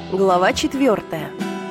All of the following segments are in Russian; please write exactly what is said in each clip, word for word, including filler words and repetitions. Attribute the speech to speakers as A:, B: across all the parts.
A: Глава четвертая.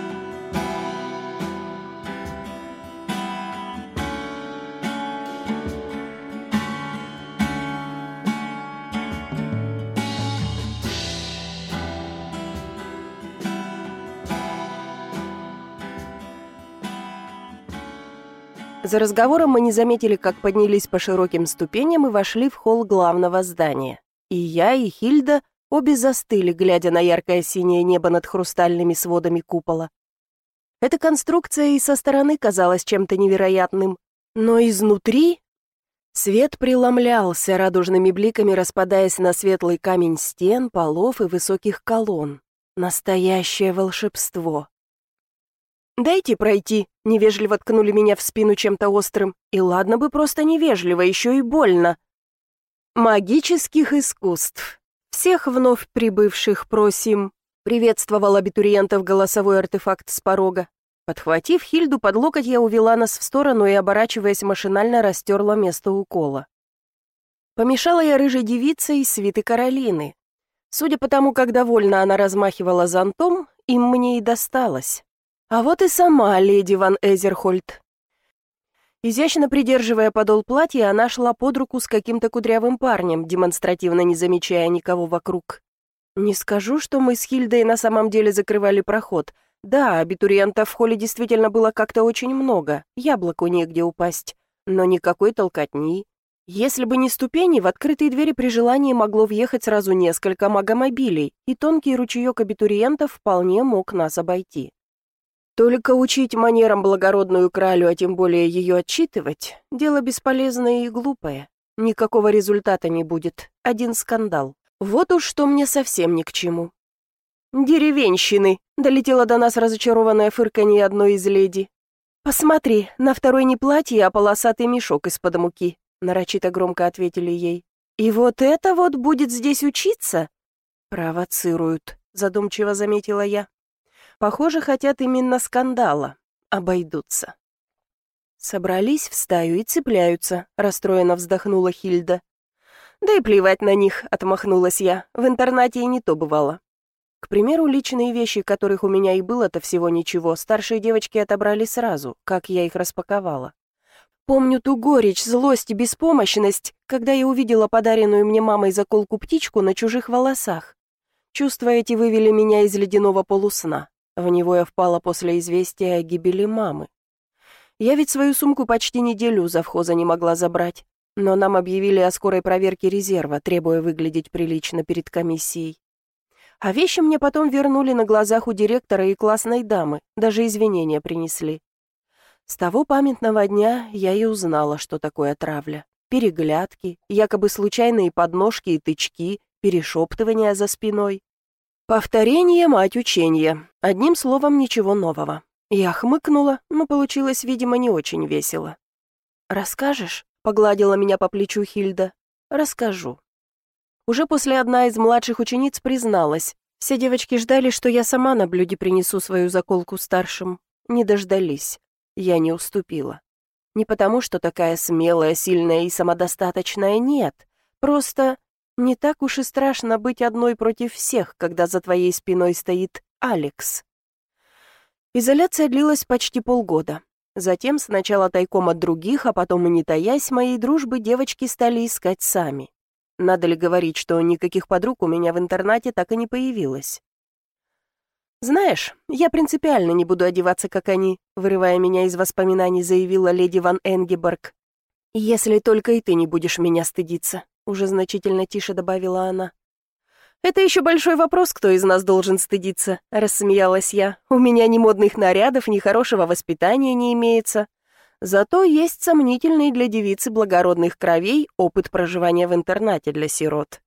A: За разговором мы не заметили, как поднялись по широким ступеням и вошли в холл главного здания. И я, и Хильда обе застыли, глядя на яркое синее небо над хрустальными сводами купола. Эта конструкция и со стороны казалась чем-то невероятным, но изнутри свет преломлялся радужными бликами, распадаясь на светлый камень стен, полов и высоких колонн. Настоящее волшебство. «Дайте пройти», — невежливо ткнули меня в спину чем-то острым. И ладно бы просто невежливо, еще и больно. «Магических искусств. Всех вновь прибывших просим», — приветствовал абитуриентов голосовой артефакт с порога. Подхватив Хильду под локоть, я увела нас в сторону и, оборачиваясь, машинально растерла место укола. Помешала я рыжей девице из свиты Каролины. Судя по тому, как довольно она размахивала зонтом, им мне и досталось. А вот и сама леди ван Эзерхольд. Изящно придерживая подол платья, она шла под руку с каким-то кудрявым парнем, демонстративно не замечая никого вокруг. Не скажу, что мы с Хильдой на самом деле закрывали проход. Да, абитуриентов в холле действительно было как-то очень много, яблоку негде упасть, но никакой толкотни. Если бы не ступени, в открытые двери при желании могло въехать сразу несколько магомобилей, и тонкий ручеек абитуриентов вполне мог нас обойти. Только учить манерам благородную кралю, а тем более ее отчитывать, дело бесполезное и глупое. Никакого результата не будет, один скандал. Вот уж что мне совсем ни к чему. «Деревенщины!» — долетело до нас разочарованное фырканье одной из леди. «Посмотри, на второй не платье, а полосатый мешок из-под муки», — нарочито громко ответили ей. «И вот это вот будет здесь учиться?» «Провоцируют», — задумчиво заметила я. Похоже, хотят именно скандала. Обойдутся. Собрались в стаю и цепляются, расстроенно вздохнула Хильда. Да и плевать на них, отмахнулась я. В интернате и не то бывало. К примеру, личные вещи, которых у меня и было-то всего ничего, старшие девочки отобрали сразу, как я их распаковала. Помню ту горечь, злость и беспомощность, когда я увидела подаренную мне мамой заколку-птичку на чужих волосах. Чувства эти вывели меня из ледяного полусна. В него я впала после известия о гибели мамы. Я ведь свою сумку почти неделю у завхоза не могла забрать, но нам объявили о скорой проверке резерва, требуя выглядеть прилично перед комиссией. А вещи мне потом вернули на глазах у директора и классной дамы, даже извинения принесли. С того памятного дня я и узнала, что такое травля. Переглядки, якобы случайные подножки и тычки, перешептывания за спиной. Повторение — мать ученья. Одним словом, ничего нового. Я хмыкнула, но получилось, видимо, не очень весело. «Расскажешь?» — погладила меня по плечу Хильда. «Расскажу». Уже после одна из младших учениц призналась. Все девочки ждали, что я сама на блюде принесу свою заколку старшим. Не дождались. Я не уступила. Не потому, что такая смелая, сильная и самодостаточная, нет. Просто... Не так уж и страшно быть одной против всех, когда за твоей спиной стоит Алекс. Изоляция длилась почти полгода. Затем сначала тайком от других, а потом и не таясь моей дружбы, девочки стали искать сами. Надо ли говорить, что никаких подруг у меня в интернате так и не появилось? «Знаешь, я принципиально не буду одеваться, как они», вырывая меня из воспоминаний, заявила леди ван Энгеборг. «Если только и ты не будешь меня стыдиться», уже значительно тише добавила она. «Это еще большой вопрос, кто из нас должен стыдиться», рассмеялась я. «У меня ни модных нарядов, ни хорошего воспитания не имеется. Зато есть сомнительный для девицы благородных кровей опыт проживания в интернате для сирот».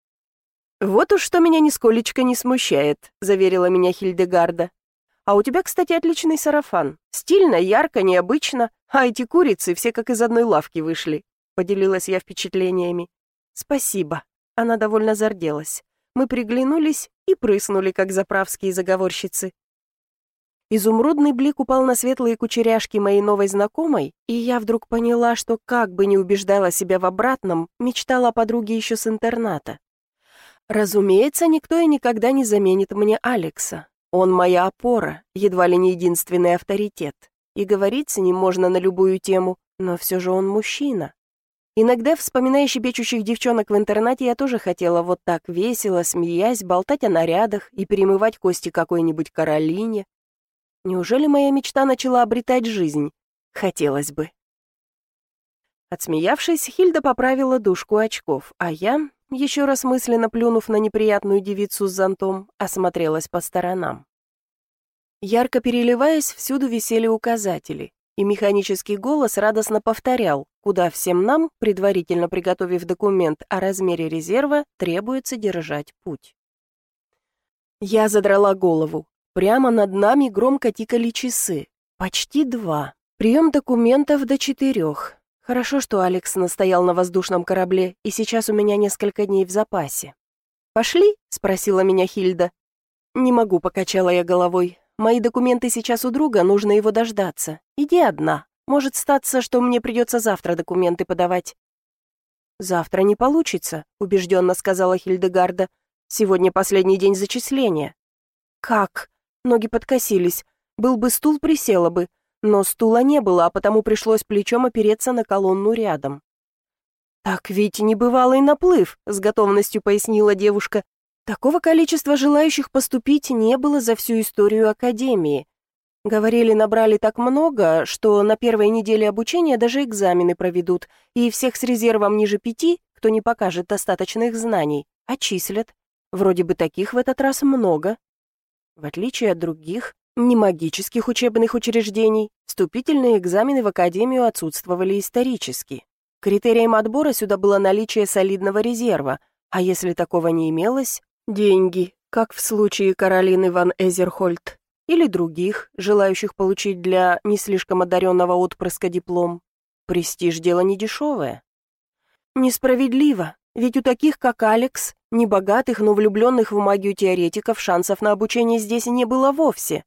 A: «Вот уж что меня нисколечко не смущает», заверила меня Хильдегарда. «А у тебя, кстати, отличный сарафан. Стильно, ярко, необычно. А эти курицы все как из одной лавки вышли», поделилась я впечатлениями. «Спасибо». Она довольно зарделась. Мы приглянулись и прыснули, как заправские заговорщицы. Изумрудный блик упал на светлые кучеряшки моей новой знакомой, и я вдруг поняла, что, как бы ни убеждала себя в обратном, мечтала о подруге еще с интерната. Разумеется, никто и никогда не заменит мне Алекса. Он моя опора, едва ли не единственный авторитет. И говорить с ним можно на любую тему, но все же он мужчина. Иногда, вспоминая щебечущих девчонок в интернате, я тоже хотела вот так весело, смеясь, болтать о нарядах и перемывать кости какой-нибудь Каролине. Неужели моя мечта начала обретать жизнь? Хотелось бы. Отсмеявшись, Хильда поправила дужку очков, а я, еще раз мысленно плюнув на неприятную девицу с зонтом, осмотрелась по сторонам. Ярко переливаясь, всюду висели указатели, и механический голос радостно повторял, куда всем нам, предварительно приготовив документ о размере резерва, требуется держать путь. Я задрала голову. Прямо над нами громко тикали часы. Почти два. Прием документов до четырех. Хорошо, что Алекс настоял на воздушном корабле, и сейчас у меня несколько дней в запасе. «Пошли?» — спросила меня Хильда. «Не могу», — покачала я головой. «Мои документы сейчас у друга, нужно его дождаться. Иди одна. Может статься, что мне придется завтра документы подавать». «Завтра не получится», — убежденно сказала Хильдегарда. «Сегодня последний день зачисления». «Как?» Ноги подкосились. Был бы стул, присела бы. Но стула не было, а потому пришлось плечом опереться на колонну рядом. «Так ведь небывалый наплыв», — с готовностью пояснила девушка. «Такого количества желающих поступить не было за всю историю Академии. Говорили, набрали так много, что на первой неделе обучения даже экзамены проведут, и всех с резервом ниже пяти, кто не покажет достаточных знаний, отчислят. Вроде бы таких в этот раз много. В отличие от других, немагических учебных учреждений, вступительные экзамены в Академию отсутствовали исторически. Критерием отбора сюда было наличие солидного резерва, а если такого не имелось, деньги, как в случае Каролины ван Эзерхольд, или других, желающих получить для не слишком одаренного отпрыска диплом. Престиж – дело недешевое. Несправедливо, ведь у таких, как Алекс, небогатых, но влюбленных в магию теоретиков, шансов на обучение здесь не было вовсе.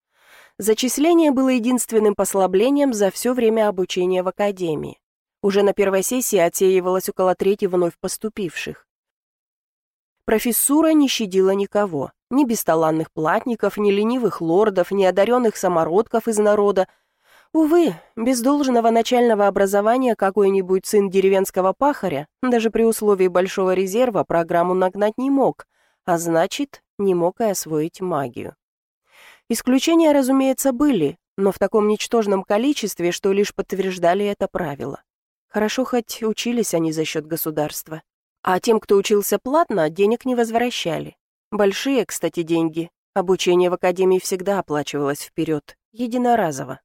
A: Зачисление было единственным послаблением за все время обучения в Академии. Уже на первой сессии отсеивалось около трети вновь поступивших. Профессура не щадила никого, ни бесталанных платников, ни ленивых лордов, ни одаренных самородков из народа. Увы, без должного начального образования какой-нибудь сын деревенского пахаря, даже при условии большого резерва, программу нагнать не мог, а значит, не мог и освоить магию. Исключения, разумеется, были, но в таком ничтожном количестве, что лишь подтверждали это правило. Хорошо, хоть учились они за счет государства. А тем, кто учился платно, денег не возвращали. Большие, кстати, деньги. Обучение в Академии всегда оплачивалось вперед, единоразово.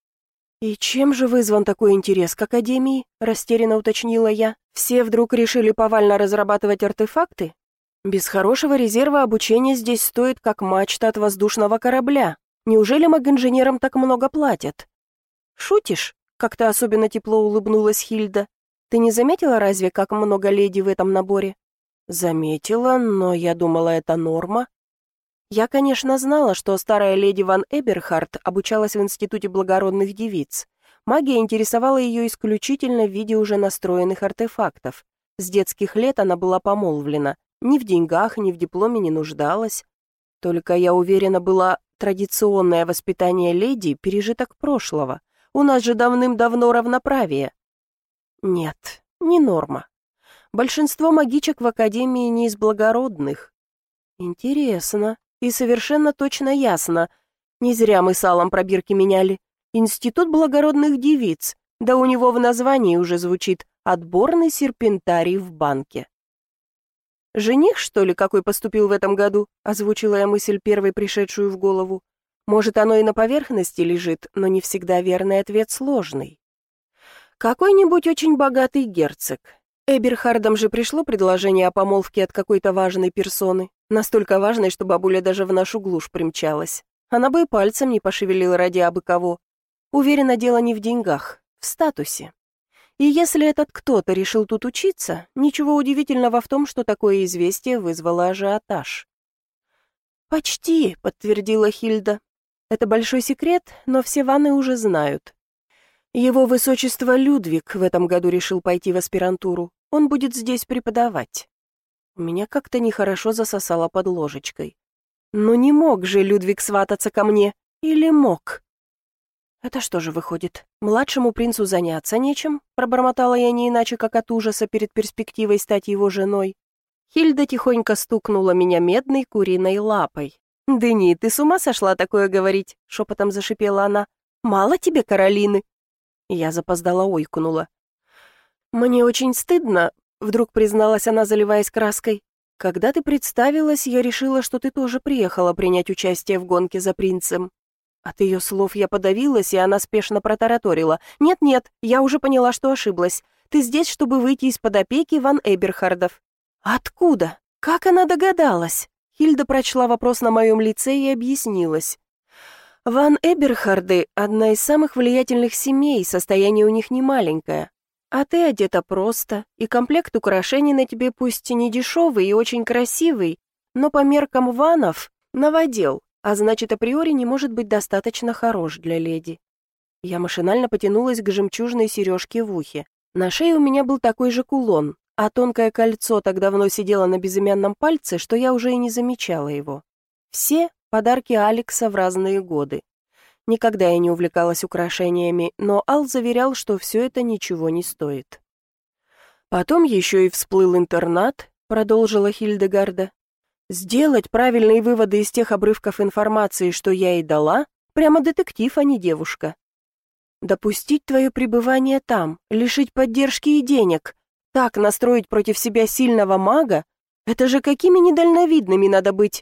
A: «И чем же вызван такой интерес к Академии?» – растерянно уточнила я. «Все вдруг решили повально разрабатывать артефакты? Без хорошего резерва обучение здесь стоит как мачта от воздушного корабля. Неужели магинженерам так много платят?» «Шутишь?» — как-то особенно тепло улыбнулась Хильда. «Ты не заметила разве, как много леди в этом наборе?» «Заметила, но я думала, это норма». Я, конечно, знала, что старая леди ван Эберхард обучалась в Институте благородных девиц. Магия интересовала ее исключительно в виде уже настроенных артефактов. С детских лет она была помолвлена. Ни в деньгах, ни в дипломе не нуждалась. Только, я уверена, было традиционное воспитание леди пережиток прошлого. У нас же давным-давно равноправие. Нет, не норма. Большинство магичек в Академии не из благородных. Интересно. И совершенно точно ясно. Не зря мы с Аллом пробирки меняли. Институт благородных девиц. Да у него в названии уже звучит «Отборный серпентарий в банке». «Жених, что ли, какой поступил в этом году?» — озвучила я мысль, первой пришедшую в голову. «Может, оно и на поверхности лежит, но не всегда верный ответ сложный. Какой-нибудь очень богатый герцог. Эберхардам же пришло предложение о помолвке от какой-то важной персоны, настолько важной, что бабуля даже в нашу глушь примчалась. Она бы и пальцем не пошевелила ради абы кого. Уверена, дело не в деньгах, в статусе. И если этот кто-то решил тут учиться, ничего удивительного в том, что такое известие вызвало ажиотаж». «Почти», — подтвердила Хильда. «Это большой секрет, но все ванны уже знают. Его высочество Людвиг в этом году решил пойти в аспирантуру. Он будет здесь преподавать». У меня как-то нехорошо засосало под ложечкой. Но не мог же Людвиг свататься ко мне. Или мог? Это что же выходит? Младшему принцу заняться нечем? Пробормотала я не иначе, как от ужаса перед перспективой стать его женой. Хильда тихонько стукнула меня медной куриной лапой. «Дени, ты с ума сошла такое говорить?» — шепотом зашипела она. «Мало тебе Каролины?» Я запоздала ойкнула. «Мне очень стыдно», — вдруг призналась она, заливаясь краской. «Когда ты представилась, я решила, что ты тоже приехала принять участие в гонке за принцем». От ее слов я подавилась, и она спешно протараторила. «Нет-нет, я уже поняла, что ошиблась. Ты здесь, чтобы выйти из-под опеки ван Эберхардов». «Откуда? Как она догадалась?» Хильда прочла вопрос на моем лице и объяснилась. «Ван Эберхарды — одна из самых влиятельных семей, состояние у них немаленькое. А ты одета просто, и комплект украшений на тебе пусть и не дешевый и очень красивый, но по меркам ванов — новодел, а значит, априори не может быть достаточно хорош для леди». Я машинально потянулась к жемчужной сережке в ухе. На шее у меня был такой же кулон, а тонкое кольцо так давно сидело на безымянном пальце, что я уже и не замечала его. Все подарки Алекса в разные годы. Никогда я не увлекалась украшениями, но Ал заверял, что все это ничего не стоит. Потом еще и всплыл интернат, продолжила Хильдегарда. Сделать правильные выводы из тех обрывков информации, что я ей дала, прямо детектив, а не девушка. Допустить твое пребывание там, лишить поддержки и денег, так настроить против себя сильного мага, это же какими недальновидными надо быть.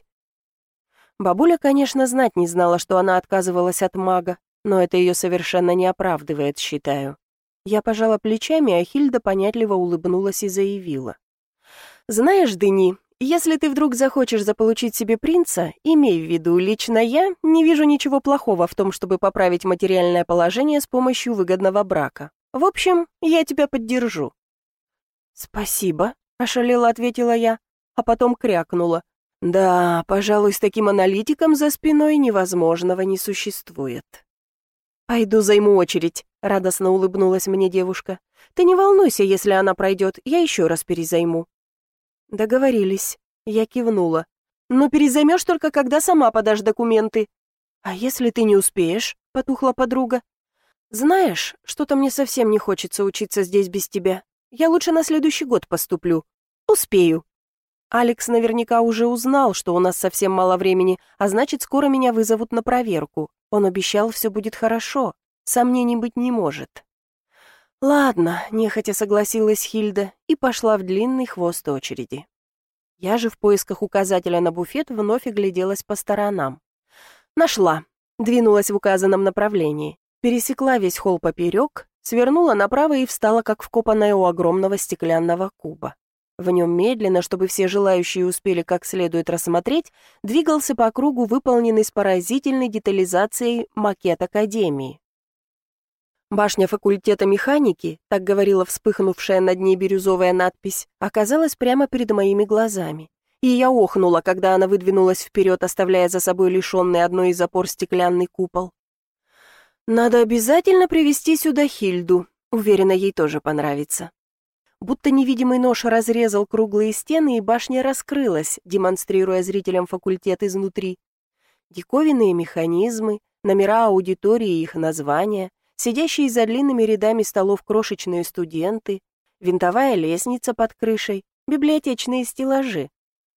A: Бабуля, конечно, знать не знала, что она отказывалась от мага, но это ее совершенно не оправдывает, считаю. Я пожала плечами, а Хильда понятливо улыбнулась и заявила. «Знаешь, Дени, если ты вдруг захочешь заполучить себе принца, имей в виду, лично я не вижу ничего плохого в том, чтобы поправить материальное положение с помощью выгодного брака. В общем, я тебя поддержу». «Спасибо», — ошалела ответила я, а потом крякнула. «Да, пожалуй, с таким аналитиком за спиной невозможного не существует». «Пойду займу очередь», — радостно улыбнулась мне девушка. «Ты не волнуйся, если она пройдет, я еще раз перезайму». «Договорились», — я кивнула. «Но перезаймешь только, когда сама подашь документы». «А если ты не успеешь?» — потухла подруга. «Знаешь, что-то мне совсем не хочется учиться здесь без тебя. Я лучше на следующий год поступлю. Успею». Алекс наверняка уже узнал, что у нас совсем мало времени, а значит, скоро меня вызовут на проверку. Он обещал, все будет хорошо. Сомнений быть не может. «Ладно», — нехотя согласилась Хильда и пошла в длинный хвост очереди. Я же в поисках указателя на буфет вновь огляделась по сторонам. Нашла. Двинулась в указанном направлении. Пересекла весь холл поперек, свернула направо и встала, как вкопанная у огромного стеклянного куба. В нем медленно, чтобы все желающие успели как следует рассмотреть, двигался по кругу выполненный с поразительной детализацией макет Академии. Башня факультета механики, так говорила вспыхнувшая над ней бирюзовая надпись, оказалась прямо перед моими глазами. И я охнула, когда она выдвинулась вперед, оставляя за собой лишенный одной из опор стеклянный купол. «Надо обязательно привести сюда Хильду. Уверена, ей тоже понравится». Будто невидимый нож разрезал круглые стены, и башня раскрылась, демонстрируя зрителям факультет изнутри. Диковинные механизмы, номера аудитории и их названия, сидящие за длинными рядами столов крошечные студенты, винтовая лестница под крышей, библиотечные стеллажи.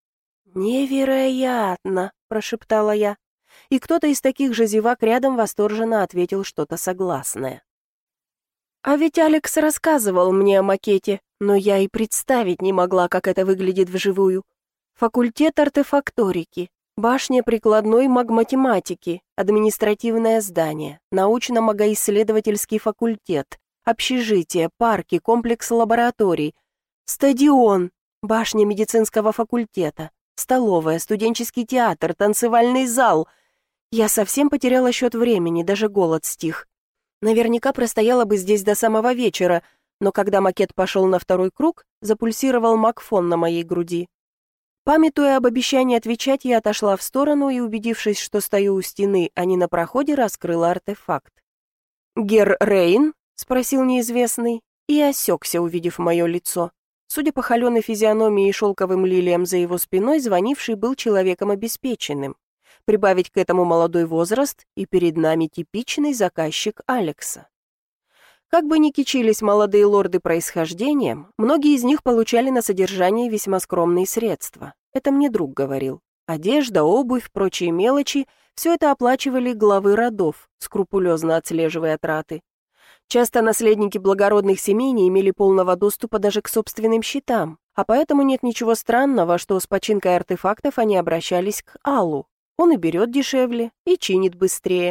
A: «Невероятно!» — прошептала я. И кто-то из таких же зевак рядом восторженно ответил что-то согласное. А ведь Алекс рассказывал мне о макете, но я и представить не могла, как это выглядит вживую. Факультет артефакторики, башня прикладной магматематики, административное здание, научно-магоисследовательский факультет, общежитие, парки, комплекс лабораторий, стадион, башня медицинского факультета, столовая, студенческий театр, танцевальный зал. Я совсем потеряла счет времени, даже голод стих. Наверняка простояла бы здесь до самого вечера, но когда макет пошел на второй круг, запульсировал магфон на моей груди. Памятуя об обещании отвечать, я отошла в сторону и, убедившись, что стою у стены, а не на проходе, раскрыла артефакт. «Гер Рейн?» — спросил неизвестный, и осекся, увидев мое лицо. Судя по холеной физиономии и шелковым лилиям за его спиной, звонивший был человеком обеспеченным. Прибавить к этому молодой возраст, и перед нами типичный заказчик Алекса. Как бы ни кичились молодые лорды происхождением, многие из них получали на содержание весьма скромные средства. Это мне друг говорил. Одежда, обувь, прочие мелочи – все это оплачивали главы родов, скрупулезно отслеживая траты. Часто наследники благородных семей не имели полного доступа даже к собственным счетам, а поэтому нет ничего странного, что с починкой артефактов они обращались к Аллу. Он и берет дешевле, и чинит быстрее.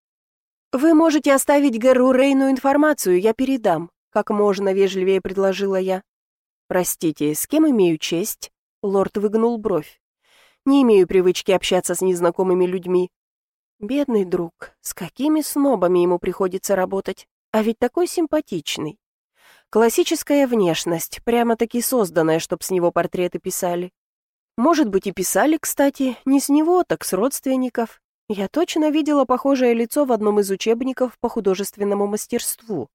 A: «Вы можете оставить Гэру Рейну информацию, я передам», — как можно вежливее предложила я. «Простите, с кем имею честь?» — лорд выгнул бровь. «Не имею привычки общаться с незнакомыми людьми». Бедный друг, с какими снобами ему приходится работать, а ведь такой симпатичный. Классическая внешность, прямо-таки созданная, чтоб с него портреты писали. Может быть, и писали, кстати, не с него, так с родственников. Я точно видела похожее лицо в одном из учебников по художественному мастерству.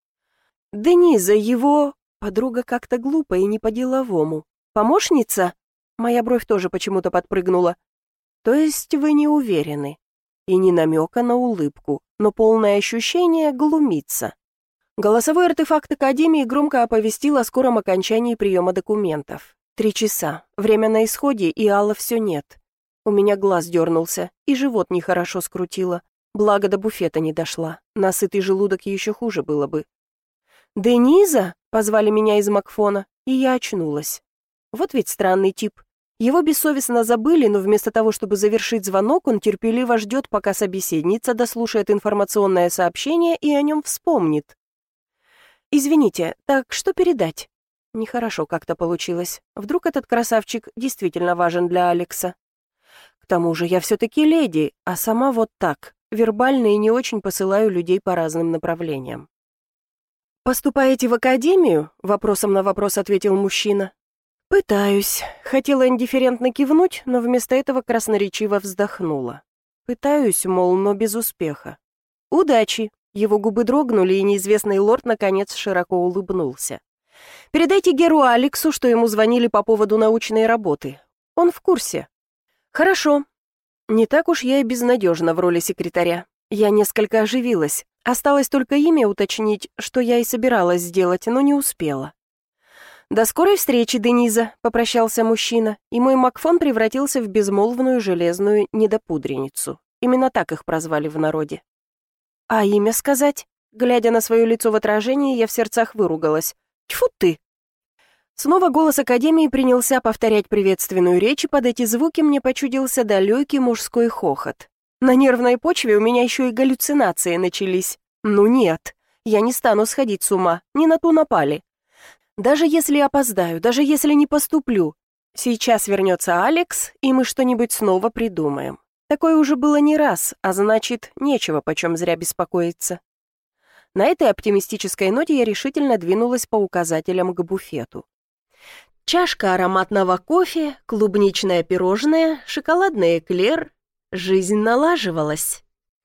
A: Дениза, его... Подруга как-то глупо и не по-деловому. Помощница? Моя бровь тоже почему-то подпрыгнула. То есть вы не уверены? И ни намека на улыбку, но полное ощущение глумиться. Голосовой артефакт Академии громко оповестил о скором окончании приема документов. Три часа, время на исходе, и Алла все нет. У меня глаз дернулся, и живот нехорошо скрутило. Благо до буфета не дошла, на сытый желудок еще хуже было бы. «Дениза?» — позвали меня из Макфона, и я очнулась. Вот ведь странный тип. Его бессовестно забыли, но вместо того, чтобы завершить звонок, он терпеливо ждет, пока собеседница дослушает информационное сообщение и о нем вспомнит. «Извините, так что передать?» Нехорошо как-то получилось. Вдруг этот красавчик действительно важен для Алекса. К тому же я все-таки леди, а сама вот так, вербально и не очень посылаю людей по разным направлениям. «Поступаете в академию?» — вопросом на вопрос ответил мужчина. «Пытаюсь». Хотела индифферентно кивнуть, но вместо этого красноречиво вздохнула. «Пытаюсь, мол, но без успеха». «Удачи!» Его губы дрогнули, и неизвестный лорд наконец широко улыбнулся. «Передайте Геру Алексу, что ему звонили по поводу научной работы. Он в курсе». «Хорошо». Не так уж я и безнадежна в роли секретаря. Я несколько оживилась. Осталось только имя уточнить, что я и собиралась сделать, но не успела. «До скорой встречи, Дениза», — попрощался мужчина, и мой Макфон превратился в безмолвную железную недопудреницу. Именно так их прозвали в народе. «А имя сказать?» Глядя на свое лицо в отражении, я в сердцах выругалась. «Тьфу ты!» Снова голос Академии принялся повторять приветственную речь, и под эти звуки мне почудился далекий мужской хохот. На нервной почве у меня еще и галлюцинации начались. Ну нет, я не стану сходить с ума, не на ту напали. Даже если опоздаю, даже если не поступлю, сейчас вернется Алекс, и мы что-нибудь снова придумаем. Такое уже было не раз, а значит, нечего почем зря беспокоиться. На этой оптимистической ноте я решительно двинулась по указателям к буфету. Чашка ароматного кофе, клубничное пирожное, шоколадный эклер. Жизнь налаживалась.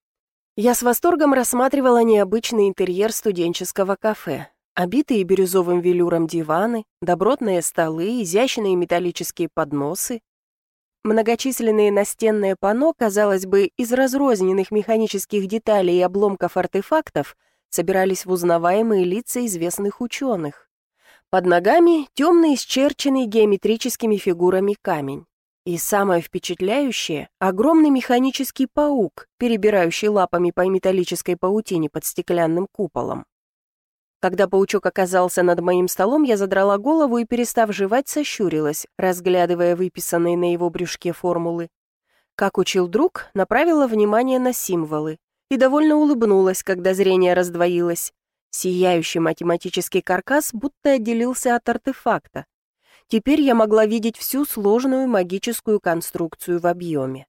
A: Я с восторгом рассматривала необычный интерьер студенческого кафе. Обитые бирюзовым велюром диваны, добротные столы, изящные металлические подносы. Многочисленные настенные панно, казалось бы, из разрозненных механических деталей и обломков артефактов, собирались в узнаваемые лица известных ученых. Под ногами темный, исчерченный геометрическими фигурами камень. И самое впечатляющее — огромный механический паук, перебирающий лапами по металлической паутине под стеклянным куполом. Когда паучок оказался над моим столом, я задрала голову и, перестав жевать, сощурилась, разглядывая выписанные на его брюшке формулы. Как учил друг, направила внимание на символы и довольно улыбнулась, когда зрение раздвоилось. Сияющий математический каркас будто отделился от артефакта. Теперь я могла видеть всю сложную магическую конструкцию в объеме.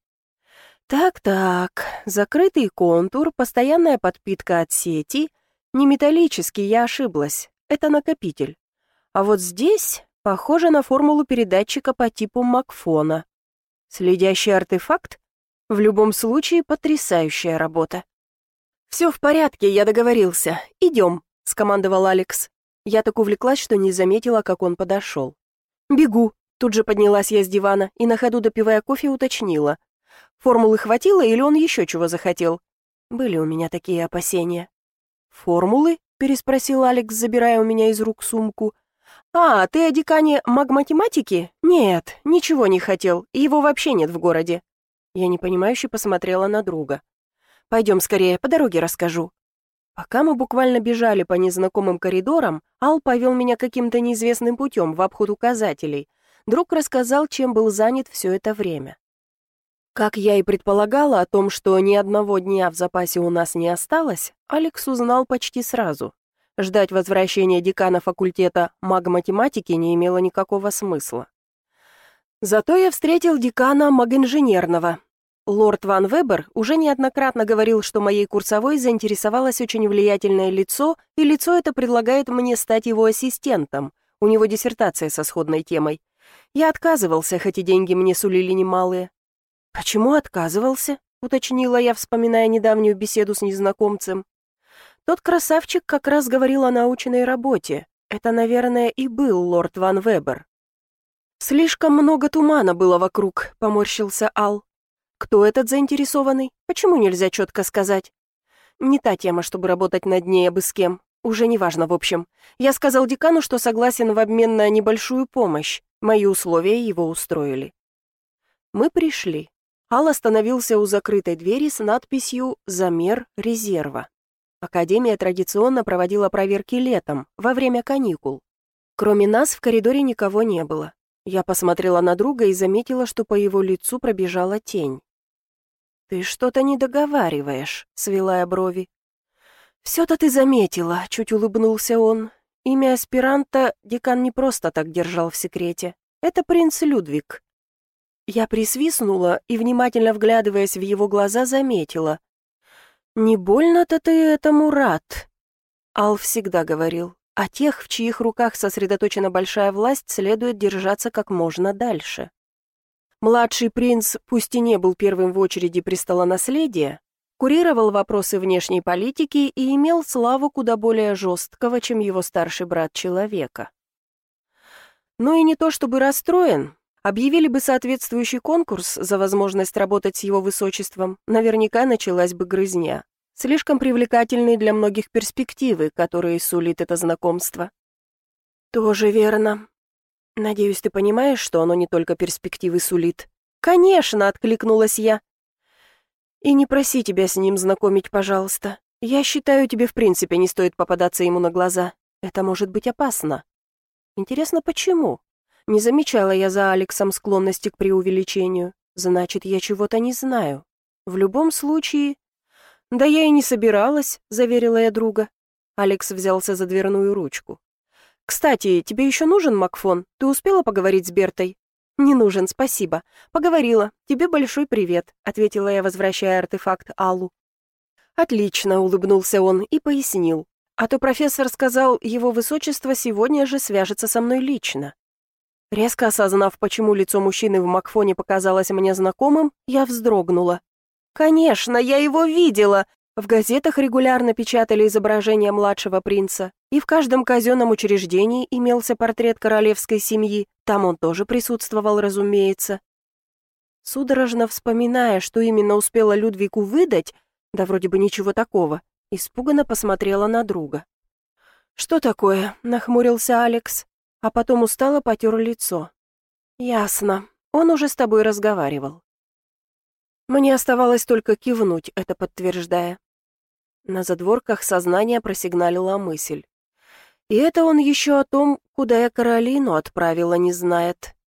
A: Так-так, закрытый контур, постоянная подпитка от сети. Не металлический, я ошиблась, это накопитель. А вот здесь похоже на формулу передатчика по типу Макфона. Следящий артефакт? В любом случае, потрясающая работа. «Все в порядке, я договорился. Идем», — скомандовал Алекс. Я так увлеклась, что не заметила, как он подошел. «Бегу», — тут же поднялась я с дивана и на ходу, допивая кофе, уточнила. Формулы хватило или он еще чего захотел? Были у меня такие опасения. «Формулы?» — переспросил Алекс, забирая у меня из рук сумку. «А, ты о декане магматематики? Нет, ничего не хотел, его вообще нет в городе». Я непонимающе посмотрела на друга. «Пойдем скорее, по дороге расскажу». Пока мы буквально бежали по незнакомым коридорам, Ал повел меня каким-то неизвестным путем в обход указателей. Друг рассказал, чем был занят все это время. Как я и предполагала о том, что ни одного дня в запасе у нас не осталось, Алекс узнал почти сразу. Ждать возвращения декана факультета магматематики не имело никакого смысла. Зато я встретил декана магинженерного. Лорд Ван Вебер уже неоднократно говорил, что моей курсовой заинтересовалось очень влиятельное лицо, и лицо это предлагает мне стать его ассистентом. У него диссертация со сходной темой. Я отказывался, хоть и деньги мне сулили немалые. «Почему отказывался?» — уточнила я, вспоминая недавнюю беседу с незнакомцем. Тот красавчик как раз говорил о научной работе. Это, наверное, и был лорд Ван Вебер. «Слишком много тумана было вокруг», — поморщился Ал. «Кто этот заинтересованный? Почему нельзя четко сказать?» «Не та тема, чтобы работать над ней абы с кем. Уже не важно, в общем. Я сказал декану, что согласен в обмен на небольшую помощь. Мои условия его устроили». Мы пришли. Ал остановился у закрытой двери с надписью «Замер резерва». Академия традиционно проводила проверки летом, во время каникул. Кроме нас в коридоре никого не было. Я посмотрела на друга и заметила, что по его лицу пробежала тень. «Ты что-то не договариваешь», — свела я брови. «Все-то ты заметила», — чуть улыбнулся он. Имя аспиранта декан не просто так держал в секрете. Это принц Людвиг. Я присвистнула и, внимательно вглядываясь в его глаза, заметила. «Не больно-то ты этому рад?» Ал всегда говорил, о тех, в чьих руках сосредоточена большая власть, следует держаться как можно дальше. Младший принц, пусть и не был первым в очереди престолонаследия, курировал вопросы внешней политики и имел славу куда более жесткого, чем его старший брат человека. Ну и не то чтобы расстроен. Объявили бы соответствующий конкурс за возможность работать с его высочеством, наверняка началась бы грызня. Слишком привлекательные для многих перспективы, которые сулит это знакомство. Тоже верно. Надеюсь, ты понимаешь, что оно не только перспективы сулит. Конечно, откликнулась я. И не проси тебя с ним знакомить, пожалуйста. Я считаю, тебе в принципе не стоит попадаться ему на глаза. Это может быть опасно. Интересно, почему? Не замечала я за Алексом склонности к преувеличению. Значит, я чего-то не знаю. В любом случае... «Да я и не собиралась», — заверила я друга. Алекс взялся за дверную ручку. «Кстати, тебе еще нужен Макфон? Ты успела поговорить с Бертой?» «Не нужен, спасибо. Поговорила. Тебе большой привет», — ответила я, возвращая артефакт Аллу. «Отлично», — улыбнулся он и пояснил. «А то профессор сказал, его высочество сегодня же свяжется со мной лично». Резко осознав, почему лицо мужчины в Макфоне показалось мне знакомым, я вздрогнула. «Конечно, я его видела!» В газетах регулярно печатали изображения младшего принца, и в каждом казенном учреждении имелся портрет королевской семьи, там он тоже присутствовал, разумеется. Судорожно вспоминая, что именно успела Людвигу выдать, да вроде бы ничего такого, испуганно посмотрела на друга. «Что такое?» — нахмурился Алекс, а потом устало потер лицо. «Ясно, он уже с тобой разговаривал». Мне оставалось только кивнуть, это подтверждая. На задворках сознания просигналила мысль. И это он еще о том, куда я Каролину отправила, не знает.